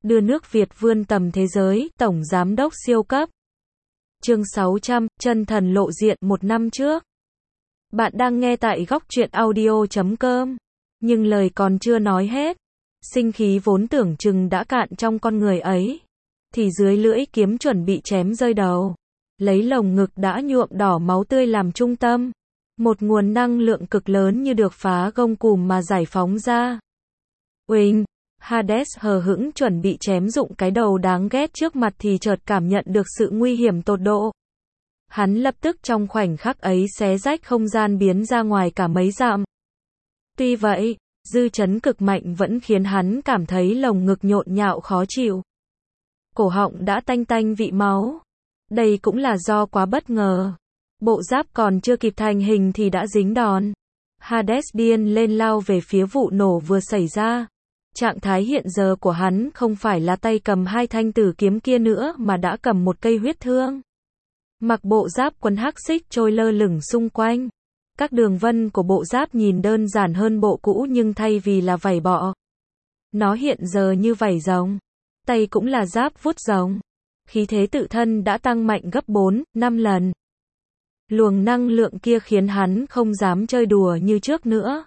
đưa nước Việt vươn tầm thế giới, Tổng Giám đốc siêu cấp. Chương 600, chân thần lộ diện một năm trước. Bạn đang nghe tại góc truyện audio.com. Nhưng lời còn chưa nói hết. Sinh khí vốn tưởng chừng đã cạn trong con người ấy. Thì dưới lưỡi kiếm chuẩn bị chém rơi đầu. Lấy lồng ngực đã nhuộm đỏ máu tươi làm trung tâm. Một nguồn năng lượng cực lớn như được phá gông cùm mà giải phóng ra. Uỳnh! Hades hờ hững chuẩn bị chém dụng cái đầu đáng ghét trước mặt thì chợt cảm nhận được sự nguy hiểm tột độ. Hắn lập tức trong khoảnh khắc ấy xé rách không gian biến ra ngoài cả mấy dặm. Tuy vậy, dư chấn cực mạnh vẫn khiến hắn cảm thấy lồng ngực nhộn nhạo khó chịu. Cổ họng đã tanh tanh vị máu. Đây cũng là do quá bất ngờ. Bộ giáp còn chưa kịp thành hình thì đã dính đòn. Hades điên lên lao về phía vụ nổ vừa xảy ra. Trạng thái hiện giờ của hắn không phải là tay cầm hai thanh tử kiếm kia nữa mà đã cầm một cây huyết thương. Mặc bộ giáp quấn hắc xích trôi lơ lửng xung quanh. Các đường vân của bộ giáp nhìn đơn giản hơn bộ cũ nhưng thay vì là vảy bọ, nó hiện giờ như vảy rồng. Tay cũng là giáp vuốt rồng. Khí thế tự thân đã tăng mạnh gấp 4, 5 lần. Luồng năng lượng kia khiến hắn không dám chơi đùa như trước nữa.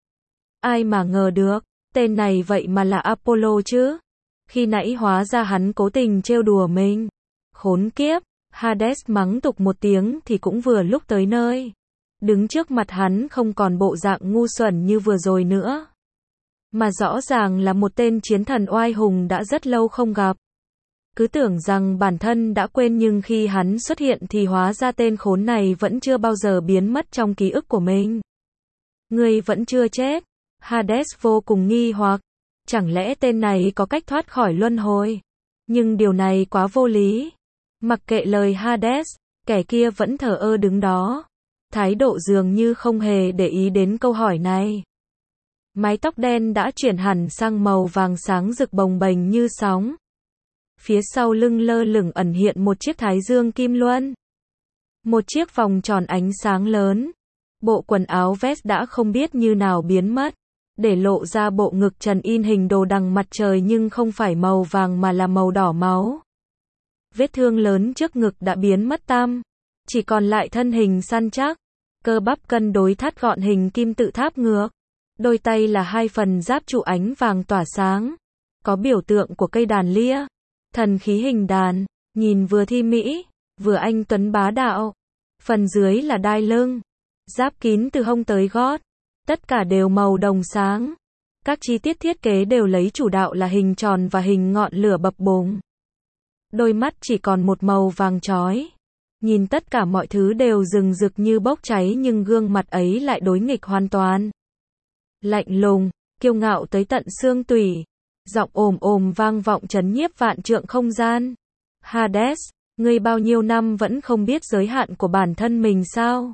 Ai mà ngờ được, tên này vậy mà là Apollo chứ. Khi nãy hóa ra hắn cố tình trêu đùa mình. Khốn kiếp, Hades mắng tục một tiếng thì cũng vừa lúc tới nơi. Đứng trước mặt hắn không còn bộ dạng ngu xuẩn như vừa rồi nữa. Mà rõ ràng là một tên chiến thần oai hùng đã rất lâu không gặp. Cứ tưởng rằng bản thân đã quên nhưng khi hắn xuất hiện thì hóa ra tên khốn này vẫn chưa bao giờ biến mất trong ký ức của mình. Ngươi vẫn chưa chết. Hades vô cùng nghi hoặc. Chẳng lẽ tên này có cách thoát khỏi luân hồi? Nhưng điều này quá vô lý. Mặc kệ lời Hades, kẻ kia vẫn thờ ơ đứng đó. Thái độ dường như không hề để ý đến câu hỏi này. Mái tóc đen đã chuyển hẳn sang màu vàng sáng rực bồng bềnh như sóng. Phía sau lưng lơ lửng ẩn hiện một chiếc thái dương kim luân. Một chiếc vòng tròn ánh sáng lớn. Bộ quần áo vest đã không biết như nào biến mất. Để lộ ra bộ ngực trần in hình đồ đằng mặt trời nhưng không phải màu vàng mà là màu đỏ máu. Vết thương lớn trước ngực đã biến mất tăm. Chỉ còn lại thân hình săn chắc. Cơ bắp cân đối thắt gọn hình kim tự tháp ngược. Đôi tay là hai phần giáp trụ ánh vàng tỏa sáng. Có biểu tượng của cây đàn lia. Thần khí hình đàn. Nhìn vừa thi mỹ, vừa anh tuấn bá đạo. Phần dưới là đai lưng. Giáp kín từ hông tới gót. Tất cả đều màu đồng sáng. Các chi tiết thiết kế đều lấy chủ đạo là hình tròn và hình ngọn lửa bập bùng. Đôi mắt chỉ còn một màu vàng chói. Nhìn tất cả mọi thứ đều rừng rực như bốc cháy nhưng gương mặt ấy lại đối nghịch hoàn toàn. Lạnh lùng, kiêu ngạo tới tận xương tủy. Giọng ồm ồm vang vọng trấn nhiếp vạn trượng không gian. Hades, ngươi bao nhiêu năm vẫn không biết giới hạn của bản thân mình sao?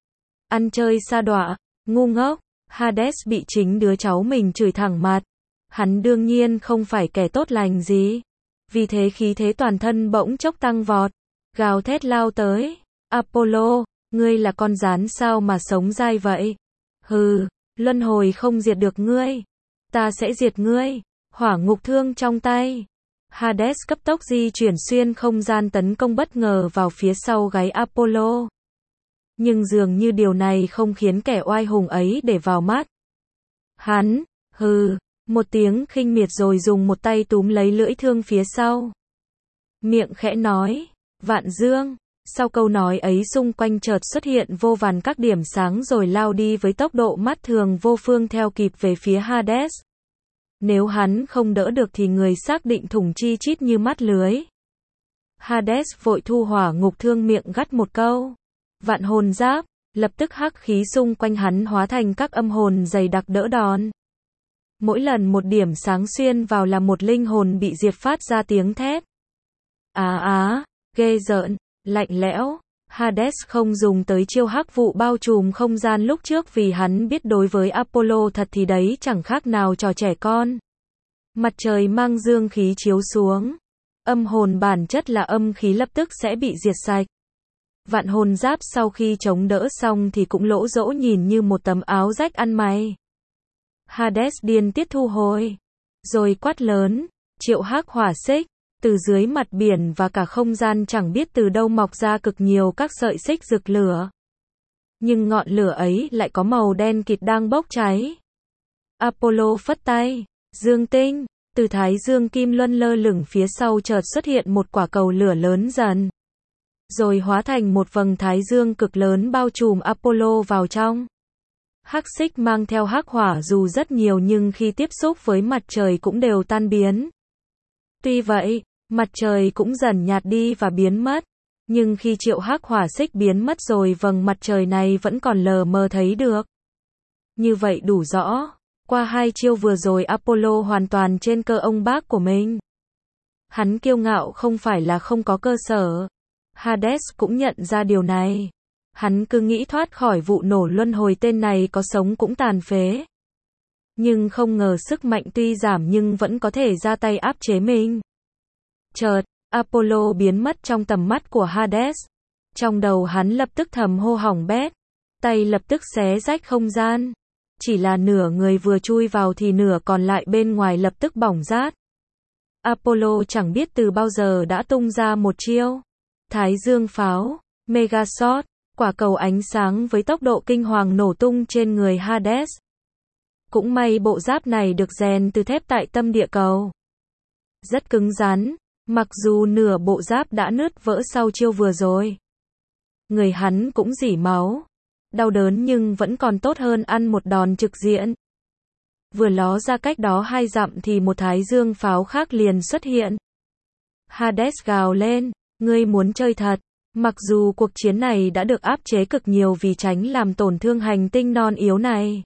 Ăn chơi sa đọa, ngu ngốc. Hades bị chính đứa cháu mình chửi thẳng mặt. Hắn đương nhiên không phải kẻ tốt lành gì. Vì thế khí thế toàn thân bỗng chốc tăng vọt. Gào thét lao tới. Apollo, ngươi là con gián sao mà sống dai vậy? Hừ, luân hồi không diệt được ngươi. Ta sẽ diệt ngươi. Hỏa ngục thương trong tay. Hades cấp tốc di chuyển xuyên không gian tấn công bất ngờ vào phía sau gáy Apollo. Nhưng dường như điều này không khiến kẻ oai hùng ấy để vào mắt. Hắn, hừ, một tiếng khinh miệt rồi dùng một tay túm lấy lưỡi thương phía sau. Miệng khẽ nói, Vạn Dương. Sau câu nói ấy xung quanh chợt xuất hiện vô vàn các điểm sáng rồi lao đi với tốc độ mắt thường vô phương theo kịp về phía Hades. Nếu hắn không đỡ được thì người xác định thủng chi chít như mắt lưới. Hades vội thu hỏa ngục thương miệng gắt một câu. Vạn hồn giáp, lập tức hắc khí xung quanh hắn hóa thành các âm hồn dày đặc đỡ đòn. Mỗi lần một điểm sáng xuyên vào là một linh hồn bị diệt phát ra tiếng thét. Ghê rợn, lạnh lẽo. Hades không dùng tới chiêu hắc vụ bao trùm không gian lúc trước vì hắn biết đối với Apollo thật thì đấy chẳng khác nào trò trẻ con. Mặt trời mang dương khí chiếu xuống. Âm hồn bản chất là âm khí lập tức sẽ bị diệt sạch. Vạn hồn giáp sau khi chống đỡ xong thì cũng lỗ dỗ nhìn như một tấm áo rách ăn mày. Hades điên tiết thu hồi. Rồi quát lớn. Triệu hắc hỏa xích, từ dưới mặt biển và cả không gian chẳng biết từ đâu mọc ra cực nhiều các sợi xích rực lửa. Nhưng ngọn lửa ấy lại có màu đen kịt đang bốc cháy. Apollo phất tay, dương tinh, từ thái dương kim luân lơ lửng phía sau chợt xuất hiện một quả cầu lửa lớn dần. Rồi hóa thành một vầng thái dương cực lớn bao trùm Apollo vào trong. Hắc xích mang theo hắc hỏa dù rất nhiều nhưng khi tiếp xúc với mặt trời cũng đều tan biến. Tuy vậy, mặt trời cũng dần nhạt đi và biến mất. Nhưng khi triệu hắc hỏa xích biến mất rồi vầng mặt trời này vẫn còn lờ mờ thấy được. Như vậy đủ rõ. Qua hai chiêu vừa rồi Apollo hoàn toàn trên cơ ông bác của mình. Hắn kiêu ngạo không phải là không có cơ sở. Hades cũng nhận ra điều này. Hắn cứ nghĩ thoát khỏi vụ nổ luân hồi tên này có sống cũng tàn phế. Nhưng không ngờ sức mạnh tuy giảm nhưng vẫn có thể ra tay áp chế mình. Chợt, Apollo biến mất trong tầm mắt của Hades. Trong đầu hắn lập tức thầm hô hỏng bét. Tay lập tức xé rách không gian. Chỉ là nửa người vừa chui vào thì nửa còn lại bên ngoài lập tức bỏng rát. Apollo chẳng biết từ bao giờ đã tung ra một chiêu. Thái dương pháo, Megashot, quả cầu ánh sáng với tốc độ kinh hoàng nổ tung trên người Hades. Cũng may bộ giáp này được rèn từ thép tại tâm địa cầu. Rất cứng rắn, mặc dù nửa bộ giáp đã nứt vỡ sau chiêu vừa rồi. Người hắn cũng rỉ máu. Đau đớn nhưng vẫn còn tốt hơn ăn một đòn trực diện. Vừa ló ra cách đó 2 dặm thì một thái dương pháo khác liền xuất hiện. Hades gào lên, ngươi muốn chơi thật. Mặc dù cuộc chiến này đã được áp chế cực nhiều vì tránh làm tổn thương hành tinh non yếu này.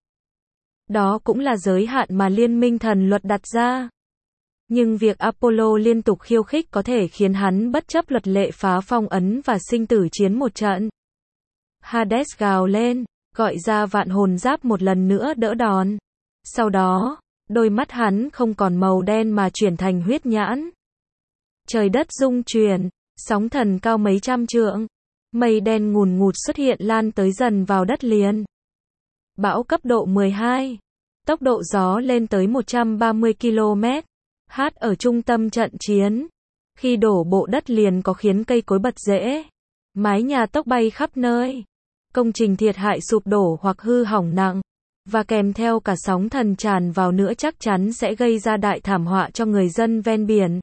Đó cũng là giới hạn mà Liên minh thần luật đặt ra. Nhưng việc Apollo liên tục khiêu khích có thể khiến hắn bất chấp luật lệ phá phong ấn và sinh tử chiến một trận. Hades gào lên, gọi ra vạn hồn giáp một lần nữa đỡ đòn. Sau đó, đôi mắt hắn không còn màu đen mà chuyển thành huyết nhãn. Trời đất rung chuyển, sóng thần cao mấy trăm trượng. Mây đen ngùn ngụt xuất hiện lan tới dần vào đất liền. Bão cấp độ 12. Tốc độ gió lên tới 130 km/h ở trung tâm trận chiến. Khi đổ bộ đất liền có khiến cây cối bật rễ. Mái nhà tốc bay khắp nơi. Công trình thiệt hại sụp đổ hoặc hư hỏng nặng. Và kèm theo cả sóng thần tràn vào nữa chắc chắn sẽ gây ra đại thảm họa cho người dân ven biển.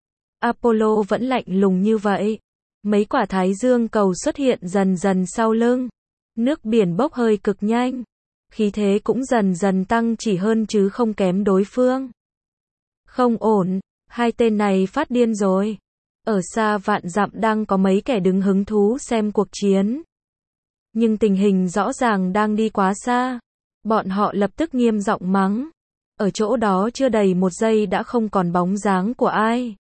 Apollo vẫn lạnh lùng như vậy. Mấy quả thái dương cầu xuất hiện dần dần sau lưng. Nước biển bốc hơi cực nhanh. Khí thế cũng dần dần tăng chỉ hơn chứ không kém đối phương. Không ổn, hai tên này phát điên rồi. Ở xa vạn dặm đang có mấy kẻ đứng hứng thú xem cuộc chiến. Nhưng tình hình rõ ràng đang đi quá xa. Bọn họ lập tức nghiêm giọng mắng. Ở chỗ đó chưa đầy một giây đã không còn bóng dáng của ai.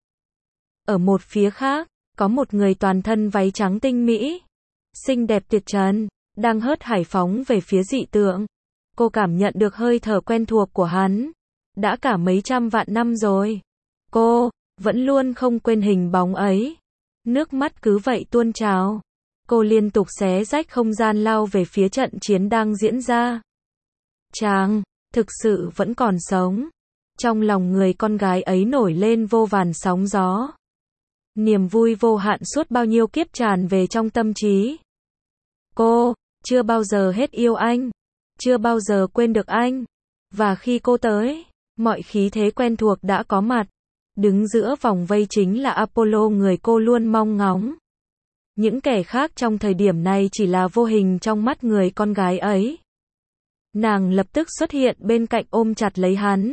Ở một phía khác, có một người toàn thân váy trắng tinh mỹ, xinh đẹp tuyệt trần, đang hớt hải phóng về phía dị tượng. Cô cảm nhận được hơi thở quen thuộc của hắn. Đã cả mấy trăm vạn năm rồi. Cô vẫn luôn không quên hình bóng ấy. Nước mắt cứ vậy tuôn trào. Cô liên tục xé rách không gian lao về phía trận chiến đang diễn ra. Chàng, thực sự vẫn còn sống. Trong lòng người con gái ấy nổi lên vô vàn sóng gió. Niềm vui vô hạn suốt bao nhiêu kiếp tràn về trong tâm trí. Cô chưa bao giờ hết yêu anh. Chưa bao giờ quên được anh. Và khi cô tới, mọi khí thế quen thuộc đã có mặt. Đứng giữa vòng vây chính là Apollo người cô luôn mong ngóng. Những kẻ khác trong thời điểm này chỉ là vô hình trong mắt người con gái ấy. Nàng lập tức xuất hiện bên cạnh ôm chặt lấy hắn.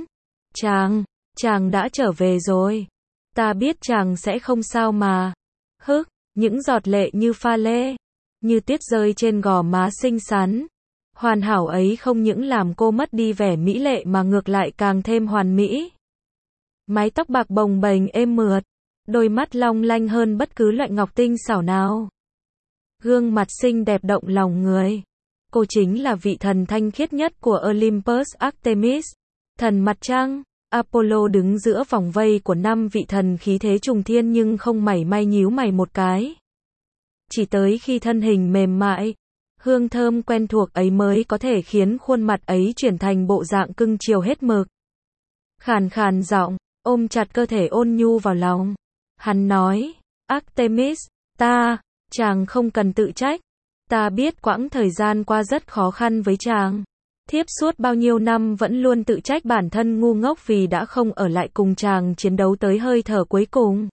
Chàng đã trở về rồi. Ta biết chàng sẽ không sao mà. Những giọt lệ như pha lê, như tuyết rơi trên gò má xinh xắn. Hoàn hảo ấy không những làm cô mất đi vẻ mỹ lệ mà ngược lại càng thêm hoàn mỹ. Mái tóc bạc bồng bềnh êm mượt, đôi mắt long lanh hơn bất cứ loại ngọc tinh xảo nào. Gương mặt xinh đẹp động lòng người. Cô chính là vị thần thanh khiết nhất của Olympus Artemis, thần mặt trăng. Apollo đứng giữa vòng vây của 5 vị thần khí thế trùng thiên nhưng không mảy may nhíu mày một cái. Chỉ tới khi thân hình mềm mại, hương thơm quen thuộc ấy mới có thể khiến khuôn mặt ấy chuyển thành bộ dạng cưng chiều hết mực. Khàn khàn giọng, ôm chặt cơ thể ôn nhu vào lòng. Hắn nói, Artemis, chàng không cần tự trách. Ta biết quãng thời gian qua rất khó khăn với chàng. Thiếp suốt bao nhiêu năm vẫn luôn tự trách bản thân ngu ngốc vì đã không ở lại cùng chàng chiến đấu tới hơi thở cuối cùng.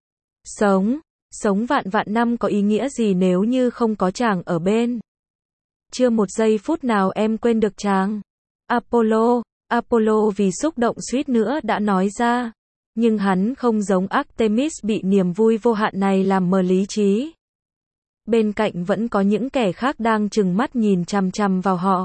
Sống vạn vạn năm có ý nghĩa gì nếu như không có chàng ở bên. Chưa một giây phút nào em quên được chàng. Apollo vì xúc động suýt nữa đã nói ra. Nhưng hắn không giống Artemis bị niềm vui vô hạn này làm mờ lý trí. Bên cạnh vẫn có những kẻ khác đang trừng mắt nhìn chằm chằm vào họ.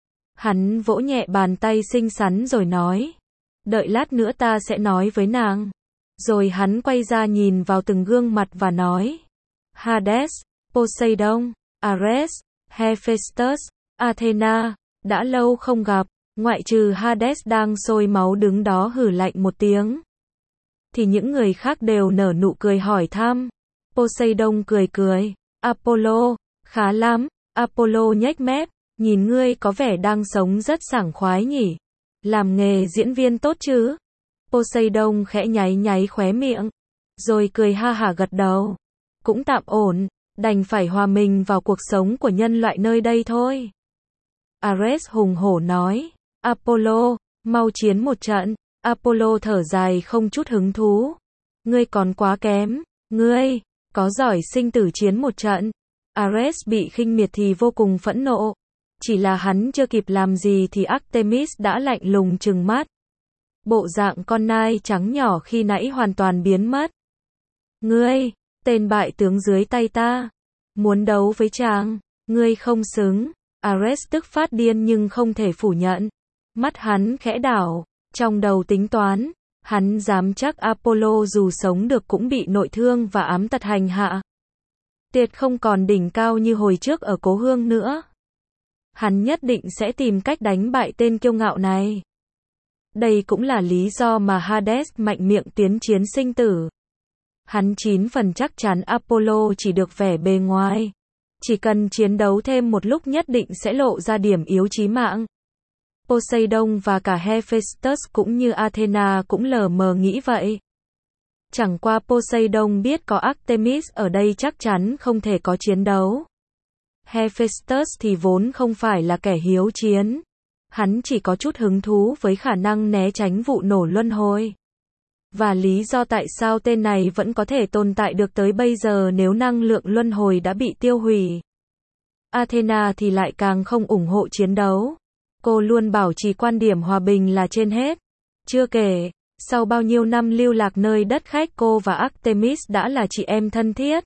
Hắn vỗ nhẹ bàn tay xinh xắn rồi nói. Đợi lát nữa ta sẽ nói với nàng. Rồi hắn quay ra nhìn vào từng gương mặt và nói. Hades, Poseidon, Ares, Hephaestus, Athena, đã lâu không gặp, ngoại trừ Hades đang sôi máu đứng đó hử lạnh một tiếng. Thì những người khác đều nở nụ cười hỏi thăm. Poseidon cười. Apollo, khá lắm. Apollo nhếch mép, nhìn ngươi có vẻ đang sống rất sảng khoái nhỉ. Làm nghề diễn viên tốt chứ? Poseidon khẽ nháy khóe miệng, rồi cười ha hả gật đầu. Cũng tạm ổn, đành phải hòa mình vào cuộc sống của nhân loại nơi đây thôi. Ares hùng hổ nói, Apollo, mau chiến một trận. Apollo thở dài không chút hứng thú. Ngươi còn quá kém, ngươi, có giỏi sinh tử chiến một trận. Ares bị khinh miệt thì vô cùng phẫn nộ. Chỉ là hắn chưa kịp làm gì thì Artemis đã lạnh lùng trừng mắt. Bộ dạng con nai trắng nhỏ khi nãy hoàn toàn biến mất. Ngươi, tên bại tướng dưới tay ta, muốn đấu với chàng, ngươi không xứng. Ares tức phát điên nhưng không thể phủ nhận. Mắt hắn khẽ đảo, trong đầu tính toán, hắn dám chắc Apollo dù sống được cũng bị nội thương và ám tật hành hạ. Tiệt không còn đỉnh cao như hồi trước ở cố hương nữa. Hắn nhất định sẽ tìm cách đánh bại tên kiêu ngạo này. Đây cũng là lý do mà Hades mạnh miệng tiến chiến sinh tử. Hắn 9 phần chắc chắn Apollo chỉ được vẻ bề ngoài. Chỉ cần chiến đấu thêm một lúc nhất định sẽ lộ ra điểm yếu chí mạng. Poseidon và cả Hephaestus cũng như Athena cũng lờ mờ nghĩ vậy. Chẳng qua Poseidon biết có Artemis ở đây chắc chắn không thể có chiến đấu. Hephaestus thì vốn không phải là kẻ hiếu chiến. Hắn chỉ có chút hứng thú với khả năng né tránh vụ nổ luân hồi. Và lý do tại sao tên này vẫn có thể tồn tại được tới bây giờ nếu năng lượng luân hồi đã bị tiêu hủy. Athena thì lại càng không ủng hộ chiến đấu. Cô luôn bảo trì quan điểm hòa bình là trên hết. Chưa kể, sau bao nhiêu năm lưu lạc nơi đất khách cô và Artemis đã là chị em thân thiết.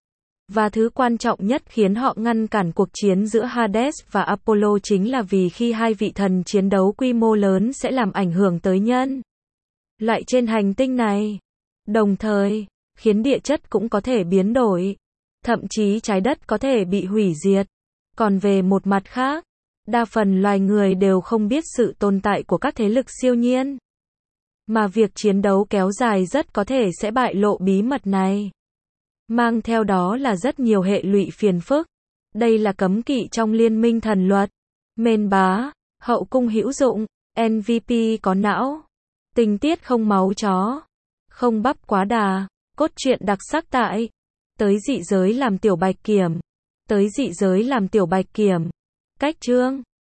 Và thứ quan trọng nhất khiến họ ngăn cản cuộc chiến giữa Hades và Apollo chính là vì khi hai vị thần chiến đấu quy mô lớn sẽ làm ảnh hưởng tới nhân loại trên hành tinh này. Đồng thời, khiến địa chất cũng có thể biến đổi. Thậm chí trái đất có thể bị hủy diệt. Còn về một mặt khác, đa phần loài người đều không biết sự tồn tại của các thế lực siêu nhiên. Mà việc chiến đấu kéo dài rất có thể sẽ bại lộ bí mật này. Mang theo đó là rất nhiều hệ lụy phiền phức. Đây là cấm kỵ trong liên minh thần luật. Mên bá, hậu cung hữu dụng, MVP có não. Tình tiết không máu chó. Không bắp quá đà. Cốt truyện đặc sắc tại. Tới dị giới làm tiểu bạch kiểm. Cách chương